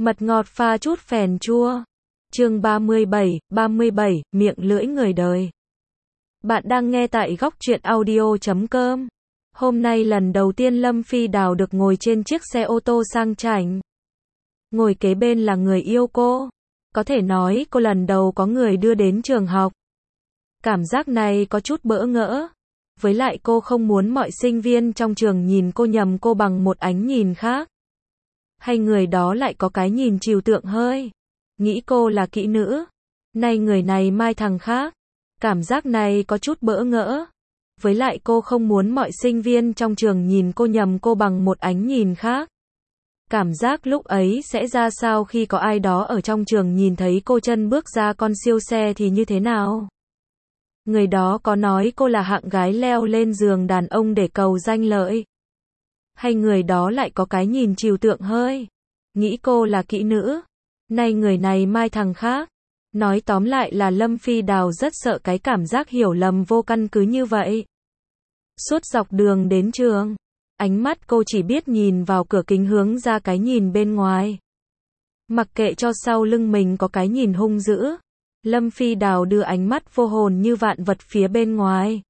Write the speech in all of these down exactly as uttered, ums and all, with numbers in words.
Mật ngọt pha chút phèn chua. Chương ba mươi bảy, ba mươi bảy, miệng lưỡi người đời. Bạn đang nghe tại góc truyện audio chấm com. Hôm nay lần đầu tiên Lâm Phi Đào được ngồi trên chiếc xe ô tô sang chảnh. Ngồi kế bên là người yêu cô. Có thể nói cô lần đầu có người đưa đến trường học. Cảm giác này có chút bỡ ngỡ. Với lại cô không muốn mọi sinh viên trong trường nhìn cô nhầm cô bằng một ánh nhìn khác. Hay người đó lại có cái nhìn trừu tượng hơi. Nghĩ cô là kỹ nữ. Nay người này mai thằng khác. Cảm giác này có chút bỡ ngỡ. Với lại cô không muốn mọi sinh viên trong trường nhìn cô nhầm cô bằng một ánh nhìn khác. Cảm giác lúc ấy sẽ ra sao khi có ai đó ở trong trường nhìn thấy cô chân bước ra con siêu xe thì như thế nào? Người đó có nói cô là hạng gái leo lên giường đàn ông để cầu danh lợi? Hay người đó lại có cái nhìn trừu tượng hơi? Nghĩ cô là kỹ nữ. Nay người này mai thằng khác. Nói tóm lại là Lâm Phi Đào rất sợ cái cảm giác hiểu lầm vô căn cứ như vậy. Suốt dọc đường đến trường, ánh mắt cô chỉ biết nhìn vào cửa kính hướng ra cái nhìn bên ngoài. Mặc kệ cho sau lưng mình có cái nhìn hung dữ, Lâm Phi Đào đưa ánh mắt vô hồn như vạn vật phía bên ngoài.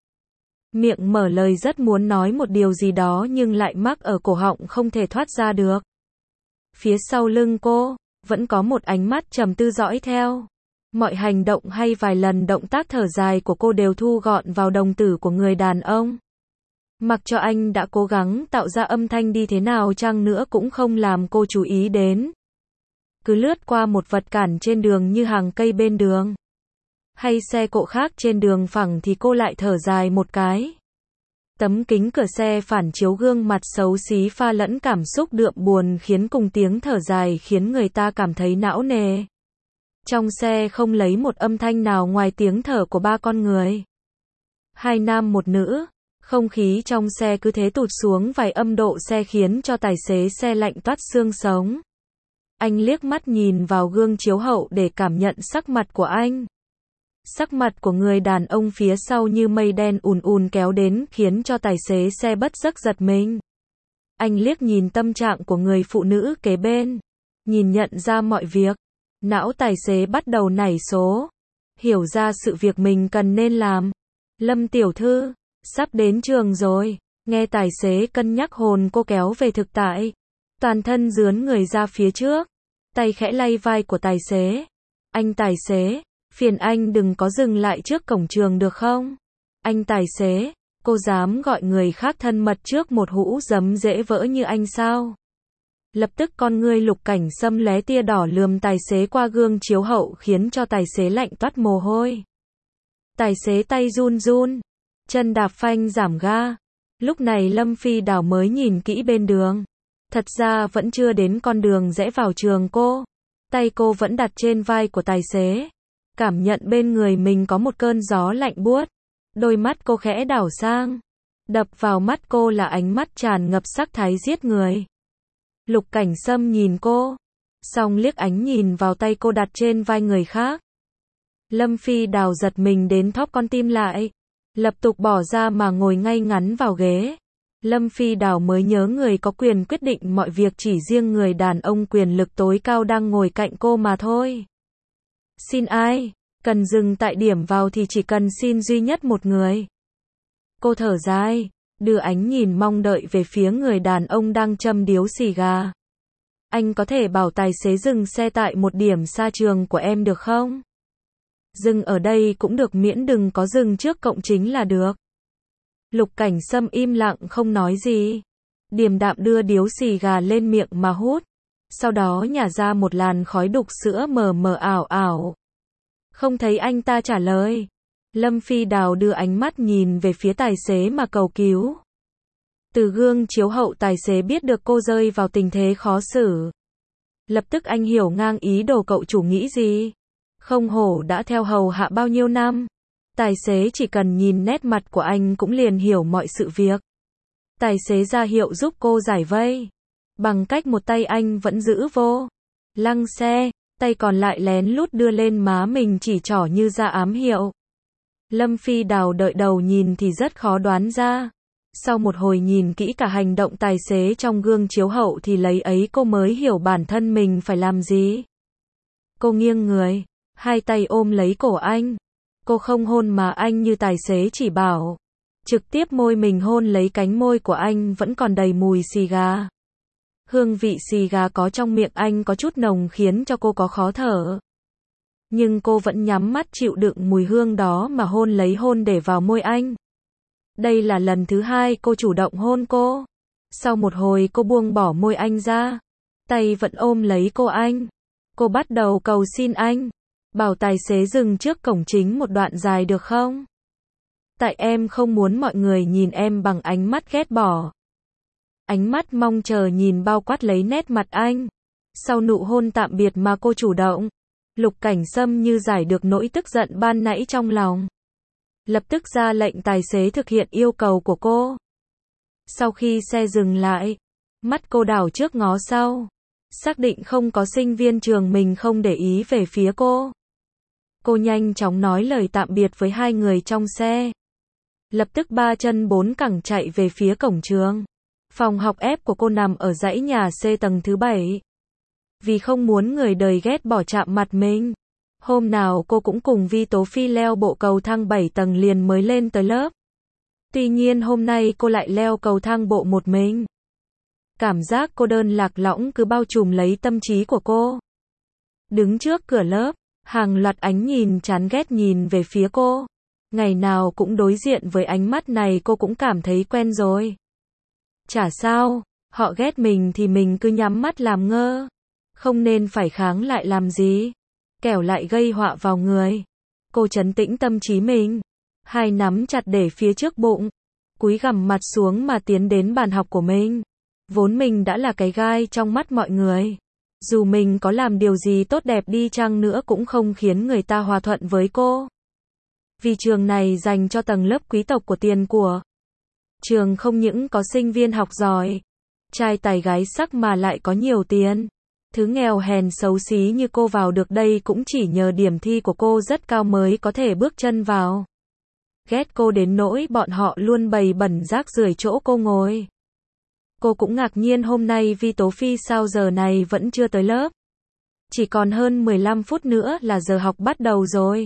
Miệng mở lời rất muốn nói một điều gì đó nhưng lại mắc ở cổ họng không thể thoát ra được. Phía sau lưng cô, vẫn có một ánh mắt trầm tư dõi theo. Mọi hành động hay vài lần động tác thở dài của cô đều thu gọn vào đồng tử của người đàn ông. Mặc cho anh đã cố gắng tạo ra âm thanh đi thế nào chăng nữa cũng không làm cô chú ý đến. Cứ lướt qua một vật cản trên đường như hàng cây bên đường. Hay xe cộ khác trên đường phẳng thì cô lại thở dài một cái. Tấm kính cửa xe phản chiếu gương mặt xấu xí pha lẫn cảm xúc đượm buồn khiến cùng tiếng thở dài khiến người ta cảm thấy não nề. Trong xe không lấy một âm thanh nào ngoài tiếng thở của ba con người. Hai nam một nữ, không khí trong xe cứ thế tụt xuống vài âm độ xe khiến cho tài xế xe lạnh toát xương sống. Anh liếc mắt nhìn vào gương chiếu hậu để cảm nhận sắc mặt của anh. Sắc mặt của người đàn ông phía sau như mây đen ùn ùn kéo đến khiến cho tài xế xe bất giấc giật mình. Anh liếc nhìn tâm trạng của người phụ nữ kế bên. Nhìn nhận ra mọi việc. Não tài xế bắt đầu nảy số. Hiểu ra sự việc mình cần nên làm. Lâm tiểu thư, sắp đến trường rồi. Nghe tài xế cân nhắc hồn cô kéo về thực tại. Toàn thân dướn người ra phía trước. Tay khẽ lay vai của tài xế. Anh tài xế, phiền anh đừng có dừng lại trước cổng trường được không? Anh tài xế, cô dám gọi người khác thân mật trước một hũ giấm dễ vỡ như anh sao? Lập tức con ngươi Lục Cảnh Sâm lóe tia đỏ lườm tài xế qua gương chiếu hậu khiến cho tài xế lạnh toát mồ hôi. Tài xế tay run run, chân đạp phanh giảm ga. Lúc này Lâm Phi Đào mới nhìn kỹ bên đường. Thật ra vẫn chưa đến con đường rẽ vào trường cô. Tay cô vẫn đặt trên vai của tài xế. Cảm nhận bên người mình có một cơn gió lạnh buốt. Đôi mắt cô khẽ đảo sang. Đập vào mắt cô là ánh mắt tràn ngập sắc thái giết người. Lục Cảnh Sâm nhìn cô. Xong liếc ánh nhìn vào tay cô đặt trên vai người khác. Lâm Phi Đào giật mình đến thóp con tim lại. Lập tục bỏ ra mà ngồi ngay ngắn vào ghế. Lâm Phi Đào mới nhớ người có quyền quyết định mọi việc chỉ riêng người đàn ông quyền lực tối cao đang ngồi cạnh cô mà thôi. Xin ai? Cần dừng tại điểm vào thì chỉ cần xin duy nhất một người. Cô thở dài, đưa ánh nhìn mong đợi về phía người đàn ông đang châm điếu xì gà. Anh có thể bảo tài xế dừng xe tại một điểm xa trường của em được không? Dừng ở đây cũng được miễn đừng có dừng trước cổng chính là được. Lục Cảnh Sâm im lặng không nói gì. Điềm đạm đưa điếu xì gà lên miệng mà hút. Sau đó nhả ra một làn khói đục sữa mờ mờ ảo ảo. Không thấy anh ta trả lời. Lâm Phi Đào đưa ánh mắt nhìn về phía tài xế mà cầu cứu. Từ gương chiếu hậu tài xế biết được cô rơi vào tình thế khó xử. Lập tức anh hiểu ngang ý đồ cậu chủ nghĩ gì. Không hổ đã theo hầu hạ bao nhiêu năm. Tài xế chỉ cần nhìn nét mặt của anh cũng liền hiểu mọi sự việc. Tài xế ra hiệu giúp cô giải vây. Bằng cách một tay anh vẫn giữ vô lăng xe, tay còn lại lén lút đưa lên má mình chỉ trỏ như ra ám hiệu. Lâm Phi Đào đợi đầu nhìn thì rất khó đoán ra. Sau một hồi nhìn kỹ cả hành động tài xế trong gương chiếu hậu thì lấy ấy cô mới hiểu bản thân mình phải làm gì. Cô nghiêng người, hai tay ôm lấy cổ anh. Cô không hôn mà anh như tài xế chỉ bảo. Trực tiếp môi mình hôn lấy cánh môi của anh vẫn còn đầy mùi xì gà. Hương vị xì gà có trong miệng anh có chút nồng khiến cho cô có khó thở. Nhưng cô vẫn nhắm mắt chịu đựng mùi hương đó mà hôn lấy hôn để vào môi anh. Đây là lần thứ hai cô chủ động hôn cô. Sau một hồi cô buông bỏ môi anh ra. Tay vẫn ôm lấy cô anh. Cô bắt đầu cầu xin anh. Bảo tài xế dừng trước cổng chính một đoạn dài được không? Tại em không muốn mọi người nhìn em bằng ánh mắt ghét bỏ. Ánh mắt mong chờ nhìn bao quát lấy nét mặt anh. Sau nụ hôn tạm biệt mà cô chủ động, Lục Cảnh Sâm như giải được nỗi tức giận ban nãy trong lòng. Lập tức ra lệnh tài xế thực hiện yêu cầu của cô. Sau khi xe dừng lại, mắt cô đảo trước ngó sau. Xác định không có sinh viên trường mình không để ý về phía cô. Cô nhanh chóng nói lời tạm biệt với hai người trong xe. Lập tức ba chân bốn cẳng chạy về phía cổng trường. Phòng học F của cô nằm ở dãy nhà C tầng thứ bảy. Vì không muốn người đời ghét bỏ chạm mặt mình. Hôm nào cô cũng cùng Vi Tố Phi leo bộ cầu thang bảy tầng liền mới lên tới lớp. Tuy nhiên hôm nay cô lại leo cầu thang bộ một mình. Cảm giác cô đơn lạc lõng cứ bao trùm lấy tâm trí của cô. Đứng trước cửa lớp, hàng loạt ánh nhìn chán ghét nhìn về phía cô. Ngày nào cũng đối diện với ánh mắt này cô cũng cảm thấy quen rồi. Chả sao, họ ghét mình thì mình cứ nhắm mắt làm ngơ. Không nên phải kháng lại làm gì. Kẻo lại gây họa vào người. Cô trấn tĩnh tâm trí mình. Hai nắm chặt để phía trước bụng. Cúi gằm mặt xuống mà tiến đến bàn học của mình. Vốn mình đã là cái gai trong mắt mọi người. Dù mình có làm điều gì tốt đẹp đi chăng nữa cũng không khiến người ta hòa thuận với cô. Vì trường này dành cho tầng lớp quý tộc của tiền của. Trường không những có sinh viên học giỏi, trai tài gái sắc mà lại có nhiều tiền. Thứ nghèo hèn xấu xí như cô vào được đây cũng chỉ nhờ điểm thi của cô rất cao mới có thể bước chân vào. Ghét cô đến nỗi bọn họ luôn bày bẩn rác rưởi chỗ cô ngồi. Cô cũng ngạc nhiên hôm nay Vi Tố Phi sao giờ này vẫn chưa tới lớp. Chỉ còn hơn mười lăm phút nữa là giờ học bắt đầu rồi.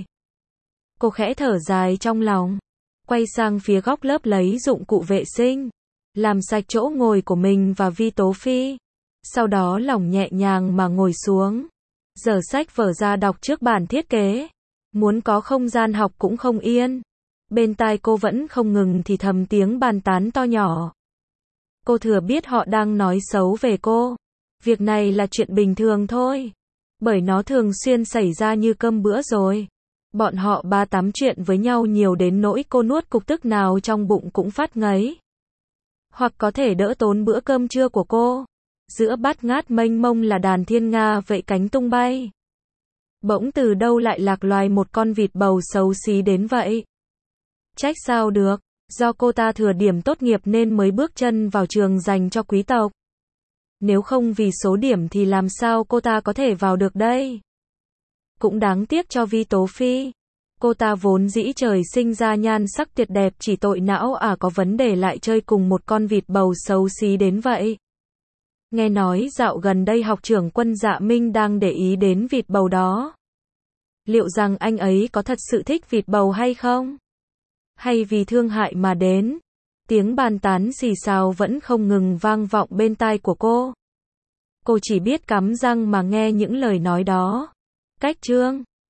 Cô khẽ thở dài trong lòng. Quay sang phía góc lớp lấy dụng cụ vệ sinh. Làm sạch chỗ ngồi của mình và Vi Tố Phi. Sau đó lỏng nhẹ nhàng mà ngồi xuống. Giở sách vở ra đọc trước bản thiết kế. Muốn có không gian học cũng không yên. Bên tai cô vẫn không ngừng thì thầm tiếng bàn tán to nhỏ. Cô thừa biết họ đang nói xấu về cô. Việc này là chuyện bình thường thôi. Bởi nó thường xuyên xảy ra như cơm bữa rồi. Bọn họ ba tám chuyện với nhau nhiều đến nỗi cô nuốt cục tức nào trong bụng cũng phát ngấy. Hoặc có thể đỡ tốn bữa cơm trưa của cô. Giữa bát ngát mênh mông là đàn thiên nga vẫy cánh tung bay. Bỗng từ đâu lại lạc loài một con vịt bầu xấu xí đến vậy? Trách sao được, do cô ta thừa điểm tốt nghiệp nên mới bước chân vào trường dành cho quý tộc. Nếu không vì số điểm thì làm sao cô ta có thể vào được đây? Cũng đáng tiếc cho Vi Tố Phi. Cô ta vốn dĩ trời sinh ra nhan sắc tuyệt đẹp, chỉ tội não à có vấn đề lại chơi cùng một con vịt bầu xấu xí đến vậy. Nghe nói dạo gần đây học trưởng Quân Dạ Minh đang để ý đến vịt bầu đó. Liệu rằng anh ấy có thật sự thích vịt bầu hay không? Hay vì thương hại mà đến? Tiếng bàn tán xì xào vẫn không ngừng vang vọng bên tai của cô. Cô chỉ biết cắm răng mà nghe những lời nói đó. Cách chương